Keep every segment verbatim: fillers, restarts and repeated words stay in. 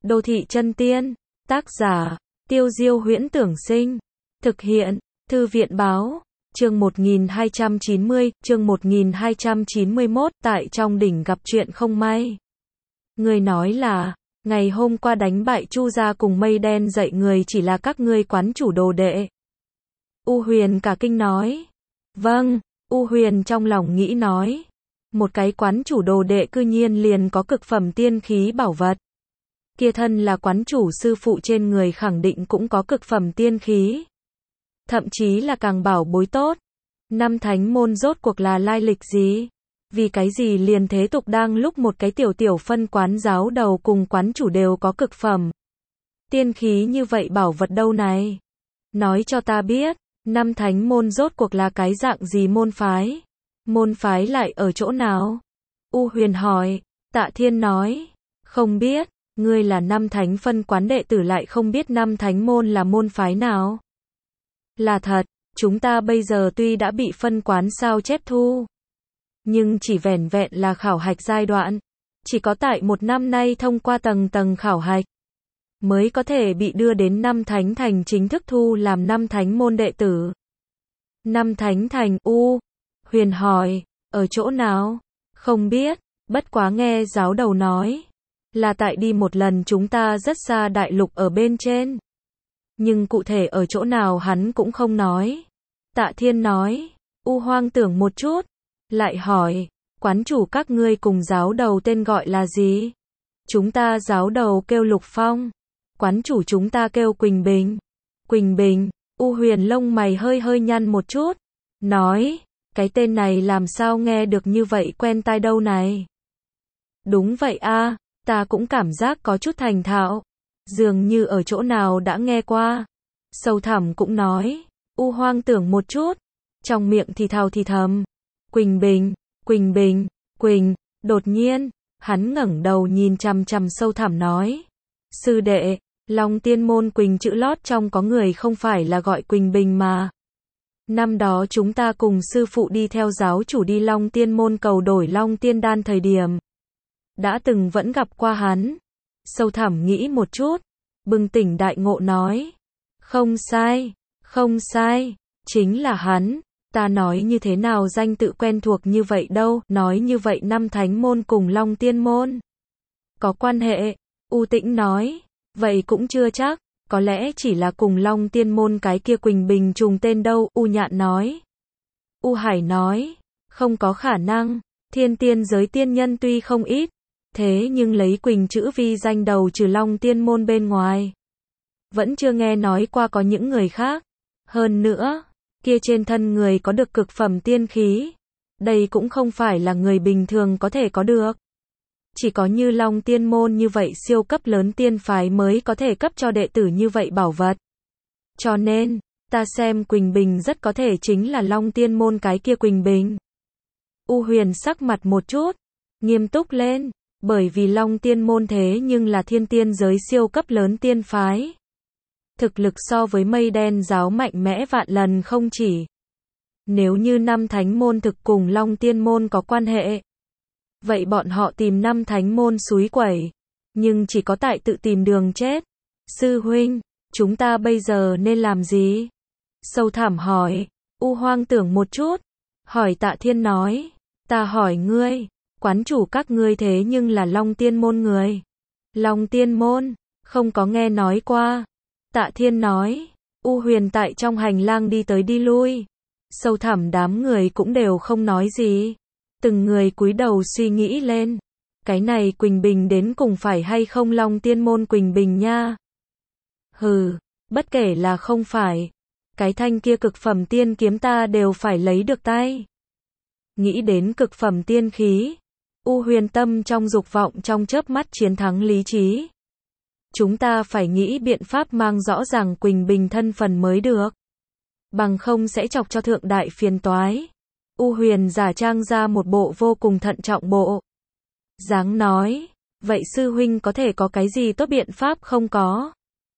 Đô thị chân tiên. Tác giả, Tiêu Diêu Huyễn Tưởng Sinh. Thực hiện, Thư viện Báo. Chương một nghìn hai trăm chín mươi, chương một nghìn hai trăm chín mươi mốt, tại trong đỉnh gặp chuyện không may. Người nói là, ngày hôm qua đánh bại Chu gia cùng Mây Đen dạy người chỉ là các ngươi quán chủ đồ đệ. U Huyền cả kinh nói. Vâng, U Huyền trong lòng nghĩ nói. Một cái quán chủ đồ đệ cư nhiên liền có cực phẩm tiên khí bảo vật. Kia thân là quán chủ sư phụ trên người khẳng định cũng có cực phẩm tiên khí. Thậm chí là càng bảo bối tốt. Năm thánh môn rốt cuộc là lai lịch gì? Vì cái gì liền thế tục đang lúc một cái tiểu tiểu phân quán giáo đầu cùng quán chủ đều có cực phẩm tiên khí như vậy bảo vật đâu này? Nói cho ta biết, năm thánh môn rốt cuộc là cái dạng gì môn phái? Môn phái lại ở chỗ nào? U Huyền hỏi. Tạ Thiên nói, không biết, ngươi là năm thánh phân quán đệ tử lại không biết năm thánh môn là môn phái nào? Là thật, chúng ta bây giờ tuy đã bị phân quán sao chép thu, nhưng chỉ vẻn vẹn là khảo hạch giai đoạn, chỉ có tại một năm nay thông qua tầng tầng khảo hạch, mới có thể bị đưa đến năm thánh thành chính thức thu làm năm thánh môn đệ tử. Năm thánh thành, U Huyền hỏi, ở chỗ nào? Không biết, bất quá nghe giáo đầu nói, là tại đi một lần chúng ta rất xa đại lục ở bên trên. Nhưng cụ thể ở chỗ nào hắn cũng không nói. Tạ Thiên nói, U hoang tưởng một chút, lại hỏi, quán chủ các ngươi cùng giáo đầu tên gọi là gì? Chúng ta giáo đầu kêu Lục Phong, quán chủ chúng ta kêu Quỳnh Bình. Quỳnh Bình, U Huyền lông mày hơi hơi nhăn một chút, nói, cái tên này làm sao nghe được như vậy quen tai đâu này? Đúng vậy a, ta cũng cảm giác có chút thành thạo, dường như ở chỗ nào đã nghe qua. Sâu Thẳm cũng nói, U hoang tưởng một chút, trong miệng thì thào thì thầm, Quỳnh Bình, Quỳnh Bình, Quỳnh. Đột nhiên, hắn ngẩng đầu nhìn chằm chằm Sâu Thẳm nói, sư đệ, Long Tiên môn Quỳnh chữ lót trong có người không phải là gọi Quỳnh Bình mà. Năm đó chúng ta cùng sư phụ đi theo giáo chủ đi Long Tiên môn cầu đổi Long Tiên đan thời điểm, đã từng vẫn gặp qua hắn. Sâu Thẳm nghĩ một chút, bừng tỉnh đại ngộ nói, không sai, không sai, chính là hắn. Ta nói như thế nào danh tự quen thuộc như vậy đâu, nói như vậy năm thánh môn cùng Long Tiên môn có quan hệ. U Tĩnh nói, vậy cũng chưa chắc, có lẽ chỉ là cùng Long Tiên môn cái kia Quỳnh Bình trùng tên đâu. U Nhạn nói. U Hải nói, không có khả năng, thiên tiên giới tiên nhân tuy không ít, thế nhưng lấy Quỳnh chữ vi danh đầu trừ Long Tiên môn bên ngoài, vẫn chưa nghe nói qua có những người khác. Hơn nữa, kia trên thân người có được cực phẩm tiên khí, đây cũng không phải là người bình thường có thể có được. Chỉ có như Long Tiên môn như vậy siêu cấp lớn tiên phái mới có thể cấp cho đệ tử như vậy bảo vật. Cho nên, ta xem Quỳnh Bình rất có thể chính là Long Tiên môn cái kia Quỳnh Bình. U Huyền sắc mặt một chút, nghiêm túc lên, bởi vì Long Tiên môn thế nhưng là thiên tiên giới siêu cấp lớn tiên phái. Thực lực so với Mây Đen giáo mạnh mẽ vạn lần không chỉ. Nếu như năm thánh môn thực cùng Long Tiên môn có quan hệ, vậy bọn họ tìm năm thánh môn xúi quẩy, nhưng chỉ có tại tự tìm đường chết. Sư huynh, chúng ta bây giờ nên làm gì? Sâu Thẳm hỏi. U hoang tưởng một chút, hỏi Tạ Thiên nói, ta hỏi ngươi, quán chủ các ngươi thế nhưng là Long Tiên môn người. Long Tiên môn, không có nghe nói qua. Tạ Thiên nói. U Huyền tại trong hành lang đi tới đi lui. Sâu Thẳm đám người cũng đều không nói gì. Từng người cúi đầu suy nghĩ lên. Cái này Quỳnh Bình đến cùng phải hay không Long Tiên môn Quỳnh Bình nha? Hừ, bất kể là không phải, cái thanh kia cực phẩm tiên kiếm ta đều phải lấy được tay. Nghĩ đến cực phẩm tiên khí, U Huyền tâm trong dục vọng trong chớp mắt chiến thắng lý trí. Chúng ta phải nghĩ biện pháp mang rõ ràng Quỳnh Bình thân phần mới được. Bằng không sẽ chọc cho thượng đại phiền toái. U Huyền giả trang ra một bộ vô cùng thận trọng bộ dáng nói, vậy sư huynh có thể có cái gì tốt biện pháp không có?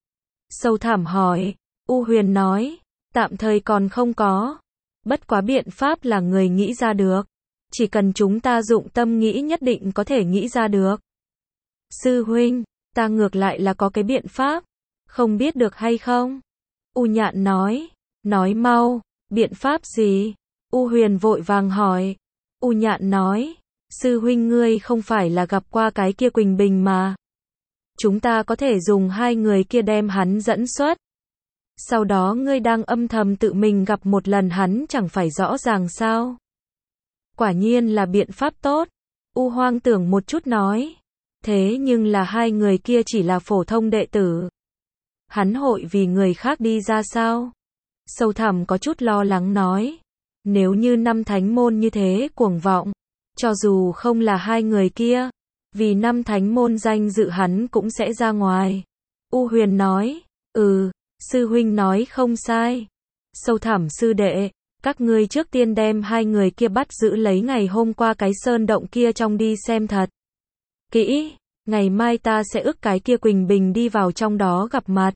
Sâu Thẳm hỏi. U Huyền nói, tạm thời còn không có. Bất quá biện pháp là người nghĩ ra được. Chỉ cần chúng ta dụng tâm nghĩ nhất định có thể nghĩ ra được. Sư huynh, Ta ngược lại là có cái biện pháp, không biết được hay không? U Nhạn nói, nói mau, biện pháp gì? U Huyền vội vàng hỏi. U Nhạn nói, sư huynh ngươi không phải là gặp qua cái kia Quỳnh Bình mà. Chúng ta có thể dùng hai người kia đem hắn dẫn xuất. Sau đó ngươi đang âm thầm tự mình gặp một lần hắn chẳng phải rõ ràng sao? Quả nhiên là biện pháp tốt. U Hoang tưởng một chút nói. Thế nhưng là hai người kia chỉ là phổ thông đệ tử. Hắn hội vì người khác đi ra sao? Sâu Thẳm có chút lo lắng nói. Nếu như năm thánh môn như thế cuồng vọng, cho dù không là hai người kia, vì năm thánh môn danh dự hắn cũng sẽ ra ngoài. U Huyền nói, ừ, sư huynh nói không sai. Sâu Thẳm sư đệ, các ngươi trước tiên đem hai người kia bắt giữ lấy ngày hôm qua cái sơn động kia trong đi xem thật kỹ, ngày mai ta sẽ ức cái kia Quỳnh Bình đi vào trong đó gặp mặt.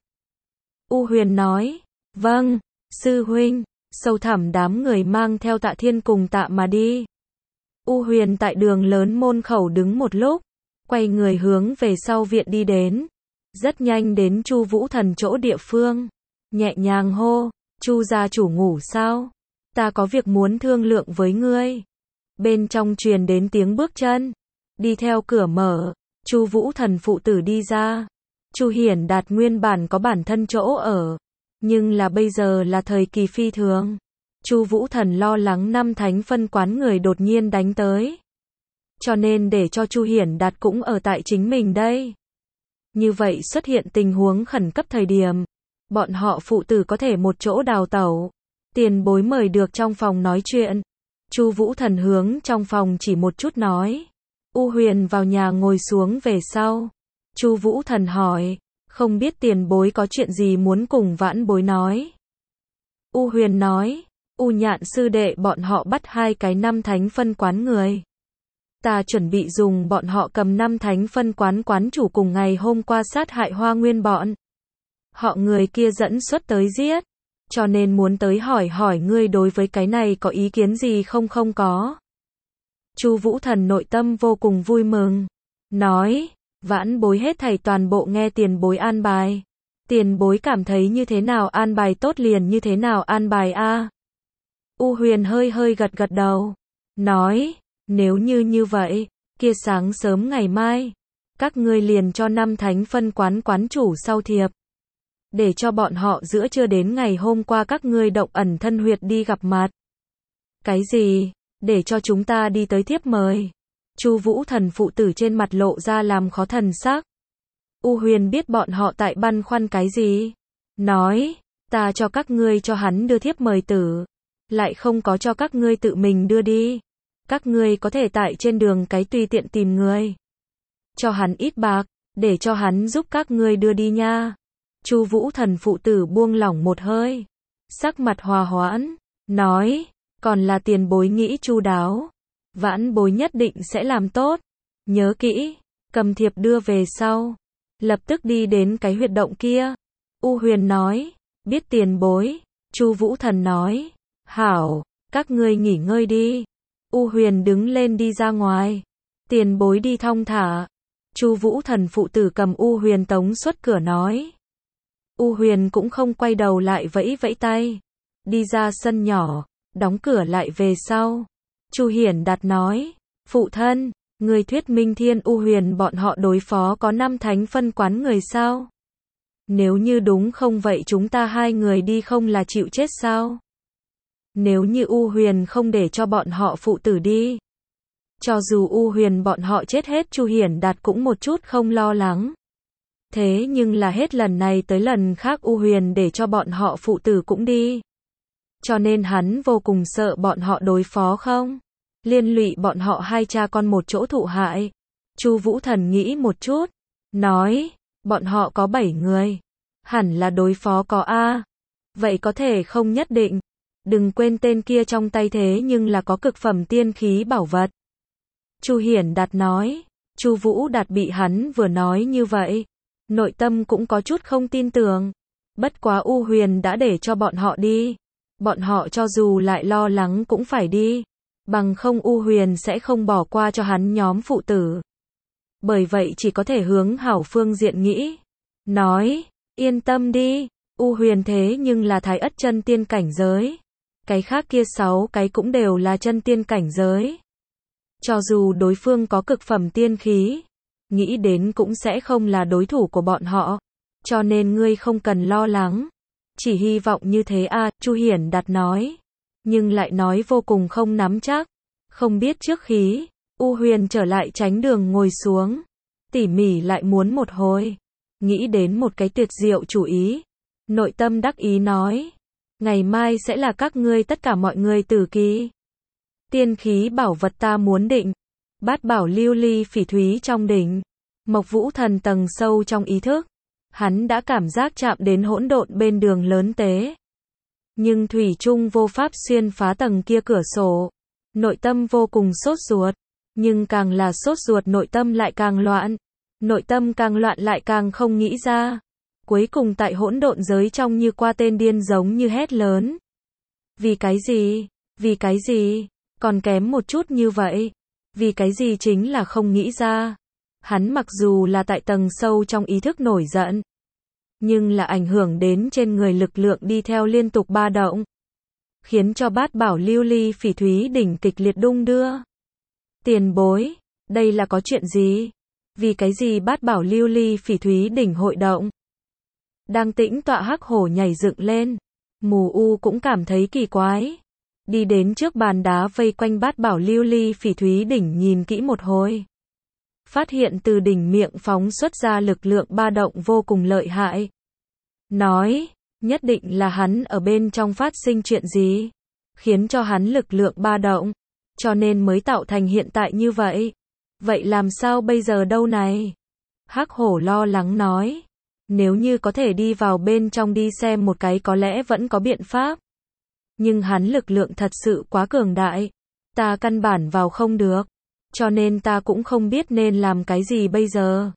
U Huyền nói, vâng, sư huynh. Sâu Thẳm đám người mang theo Tạ Thiên cùng Tạ mà đi. U Huyền tại đường lớn môn khẩu đứng một lúc, quay người hướng về sau viện đi đến. Rất nhanh đến Chu Vũ Thần chỗ địa phương, nhẹ nhàng hô, Chu gia chủ ngủ sao? Ta có việc muốn thương lượng với ngươi. Bên trong truyền đến tiếng bước chân, đi theo cửa mở, Chu Vũ Thần phụ tử đi ra. Chu Hiển Đạt nguyên bản có bản thân chỗ ở, nhưng là bây giờ là thời kỳ phi thường. Chu Vũ Thần lo lắng năm thánh phân quán người đột nhiên đánh tới, cho nên để cho Chu Hiển Đạt cũng ở tại chính mình đây. Như vậy xuất hiện tình huống khẩn cấp thời điểm, bọn họ phụ tử có thể một chỗ đào tẩu. Tiền bối mời được trong phòng nói chuyện. Chu Vũ Thần hướng trong phòng chỉ một chút nói. U Huyền vào nhà ngồi xuống về sau. Chu Vũ Thần hỏi, không biết tiền bối có chuyện gì muốn cùng vãn bối nói. U Huyền nói, U Nhạn sư đệ bọn họ bắt hai cái năm thánh phân quán người. Ta chuẩn bị dùng bọn họ cầm năm thánh phân quán quán chủ cùng ngày hôm qua sát hại Hoa Nguyên bọn họ người kia dẫn xuất tới giết, cho nên muốn tới hỏi hỏi ngươi đối với cái này có ý kiến gì không? Không có. Chu Vũ Thần nội tâm vô cùng vui mừng, nói, vãn bối hết thảy toàn bộ nghe tiền bối an bài. Tiền bối cảm thấy như thế nào an bài tốt liền như thế nào an bài a. U Huyền hơi hơi gật gật đầu, nói, nếu như như vậy, kia sáng sớm ngày mai, các ngươi liền cho năm thánh phân quán quán chủ sau thiệp, để cho bọn họ giữa trưa đến ngày hôm qua các ngươi động ẩn thân huyệt đi gặp mặt. Cái gì? Để cho chúng ta đi tới thiếp mời. Chu Vũ Thần phụ tử trên mặt lộ ra làm khó thần sắc. U Huyền biết bọn họ tại băn khoăn cái gì, nói, ta cho các ngươi cho hắn đưa thiếp mời tử, lại không có cho các ngươi tự mình đưa đi. Các ngươi có thể tại trên đường cái tùy tiện tìm người, cho hắn ít bạc, để cho hắn giúp các ngươi đưa đi nha. Chu Vũ Thần phụ tử buông lỏng một hơi, sắc mặt hòa hoãn, nói, còn là tiền bối nghĩ chu đáo, vãn bối nhất định sẽ làm tốt. Nhớ kỹ, cầm thiệp đưa về sau, lập tức đi đến cái huyệt động kia. U Huyền nói, biết tiền bối. Chu Vũ Thần nói, hảo, các ngươi nghỉ ngơi đi. U Huyền đứng lên đi ra ngoài. Tiền bối đi thong thả. Chu Vũ Thần phụ tử cầm U Huyền tống xuất cửa nói. U Huyền cũng không quay đầu lại vẫy vẫy tay, đi ra sân nhỏ, đóng cửa lại về sau. Chu Hiển Đạt nói, phụ thân, người thuyết minh Thiên U Huyền bọn họ đối phó có năm thánh phân quán người sao? Nếu như đúng không vậy chúng ta hai người đi không là chịu chết sao? Nếu như U Huyền không để cho bọn họ phụ tử đi, cho dù U Huyền bọn họ chết hết, Chu Hiển Đạt cũng một chút không lo lắng. Thế nhưng là hết lần này tới lần khác U Huyền để cho bọn họ phụ tử cũng đi, cho nên hắn vô cùng sợ bọn họ đối phó không liên lụy bọn họ hai cha con một chỗ thụ hại. Chu Vũ Thần nghĩ một chút, nói, bọn họ có bảy người, hẳn là đối phó có a. Vậy có thể không nhất định. Đừng quên tên kia trong tay thế nhưng là có cực phẩm tiên khí bảo vật. Chu Hiển Đạt nói. Chu Vũ Đạt bị hắn vừa nói như vậy, nội tâm cũng có chút không tin tưởng. Bất quá U Huyền đã để cho bọn họ đi, bọn họ cho dù lại lo lắng cũng phải đi, bằng không U Huyền sẽ không bỏ qua cho hắn nhóm phụ tử. bởi vậy chỉ có thể hướng hảo phương diện nghĩ. Nói, yên tâm đi, U Huyền thế nhưng là thái ất chân tiên cảnh giới. Cái khác kia sáu cái cũng đều là chân tiên cảnh giới. Cho dù đối phương có cực phẩm tiên khí, nghĩ đến cũng sẽ không là đối thủ của bọn họ. Cho nên ngươi không cần lo lắng. Chỉ hy vọng như thế a, à, Chu Hiển Đạt nói. Nhưng lại nói vô cùng không nắm chắc. Không biết trước khí, U Huyền trở lại tránh đường ngồi xuống. Tỉ mỉ lại muốn một hồi. Nghĩ đến một cái tuyệt diệu chủ ý. Nội tâm đắc ý nói. Ngày mai sẽ là các ngươi tất cả mọi người tử kỳ. Tiên khí bảo vật ta muốn định. Bát bảo lưu ly phỉ thúy trong đỉnh. Mộc Vũ Thần tầng sâu trong ý thức. Hắn đã cảm giác chạm đến hỗn độn bên đường lớn tế. Nhưng thủy chung vô pháp xuyên phá tầng kia cửa sổ. Nội tâm vô cùng sốt ruột. Nhưng càng là sốt ruột nội tâm lại càng loạn. Nội tâm càng loạn lại càng không nghĩ ra. Cuối cùng tại hỗn độn giới trong như qua tên điên giống như hét lớn. Vì cái gì? Vì cái gì? Còn kém một chút như vậy. Vì cái gì chính là không nghĩ ra. Hắn mặc dù là tại tầng sâu trong ý thức nổi giận. Nhưng là ảnh hưởng đến trên người lực lượng đi theo liên tục ba động. Khiến cho bát bảo lưu ly phỉ thúy đỉnh kịch liệt đung đưa. Tiền bối, đây là có chuyện gì? Vì cái gì bát bảo lưu ly phỉ thúy đỉnh hội động? Đang tĩnh tọa Hắc Hổ nhảy dựng lên. Mù U cũng cảm thấy kỳ quái. Đi đến trước bàn đá vây quanh bát bảo lưu ly phỉ thúy đỉnh nhìn kỹ một hồi. Phát hiện từ đỉnh miệng phóng xuất ra lực lượng ba động vô cùng lợi hại. Nói, nhất định là hắn ở bên trong phát sinh chuyện gì, khiến cho hắn lực lượng ba động, cho nên mới tạo thành hiện tại như vậy. Vậy làm sao bây giờ đâu này? Hắc Hổ lo lắng nói, nếu như có thể đi vào bên trong đi xem một cái có lẽ vẫn có biện pháp. Nhưng hắn lực lượng thật sự quá cường đại, ta căn bản vào không được. Cho nên ta cũng không biết nên làm cái gì bây giờ.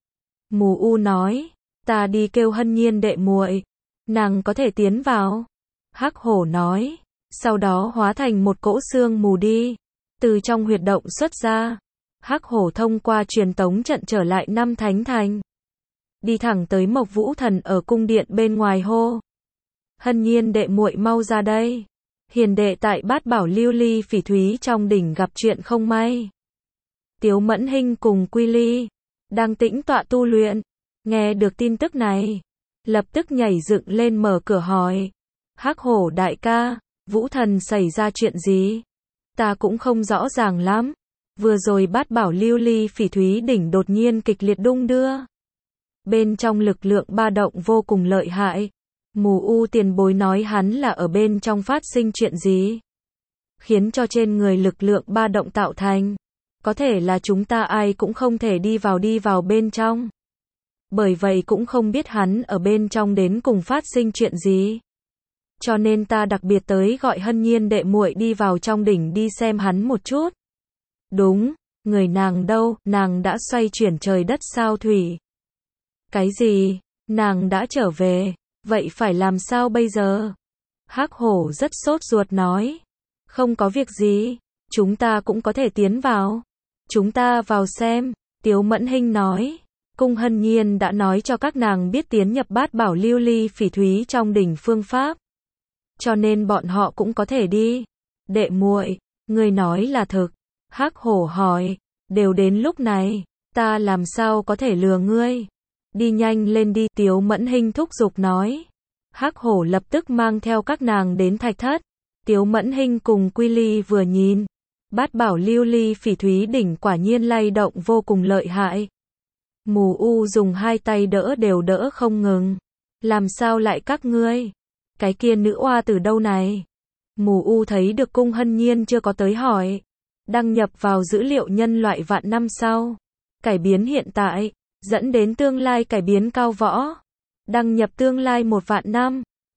Mù U nói, ta đi kêu Hân Nhiên đệ muội, nàng có thể tiến vào. Hắc Hổ nói, sau đó hóa thành một cỗ xương mù đi, từ trong huyệt động xuất ra. Hắc Hổ thông qua truyền tống trận trở lại Năm Thánh Thành, đi thẳng tới Mộc Vũ Thần ở cung điện bên ngoài hô. Hân Nhiên đệ muội mau ra đây. Hiền đệ tại bát bảo lưu ly phỉ thúy trong đỉnh gặp chuyện không may. Tiếu Mẫn Hinh cùng Quy Ly đang tĩnh tọa tu luyện, nghe được tin tức này, lập tức nhảy dựng lên mở cửa hỏi. Hắc Hổ đại ca, Vũ Thần xảy ra chuyện gì? Ta cũng không rõ ràng lắm. Vừa rồi bát bảo lưu ly phỉ thúy đỉnh đột nhiên kịch liệt đung đưa. Bên trong lực lượng ba động vô cùng lợi hại. Mù U tiền bối nói hắn là ở bên trong phát sinh chuyện gì? Khiến cho trên người lực lượng ba động tạo thành. Có thể là chúng ta ai cũng không thể đi vào đi vào bên trong. Bởi vậy cũng không biết hắn ở bên trong đến cùng phát sinh chuyện gì. Cho nên ta đặc biệt tới gọi Hân Nhiên đệ muội đi vào trong đỉnh đi xem hắn một chút. Đúng, người nàng đâu, nàng đã xoay chuyển trời đất sao thủy. Cái gì? Nàng đã trở về, vậy phải làm sao bây giờ? Hắc Hổ rất sốt ruột nói. Không có việc gì, chúng ta cũng có thể tiến vào. Chúng ta vào xem, Tiếu Mẫn Hinh nói. Cung Hân Nhiên đã nói cho các nàng biết tiến nhập bát bảo lưu ly phỉ thúy trong đỉnh phương pháp. Cho nên bọn họ cũng có thể đi. Đệ muội, ngươi nói là thực. Hắc Hổ hỏi, đều đến lúc này, ta làm sao có thể lừa ngươi? Đi nhanh lên đi, Tiếu Mẫn Hinh thúc giục nói. Hắc Hổ lập tức mang theo các nàng đến thạch thất. Tiếu Mẫn Hinh cùng Quy Ly vừa nhìn. Bát bảo lưu ly phỉ thúy đỉnh quả nhiên lay động vô cùng lợi hại. Mù U dùng hai tay đỡ đều đỡ không ngừng. Làm sao lại các ngươi? Cái kia nữ oa từ đâu này? Mù U thấy được Cung Hân Nhiên chưa có tới hỏi. Đăng nhập vào dữ liệu nhân loại vạn năm sau. Cải biến hiện tại, dẫn đến tương lai cải biến cao võ. Đăng nhập tương lai một vạn năm.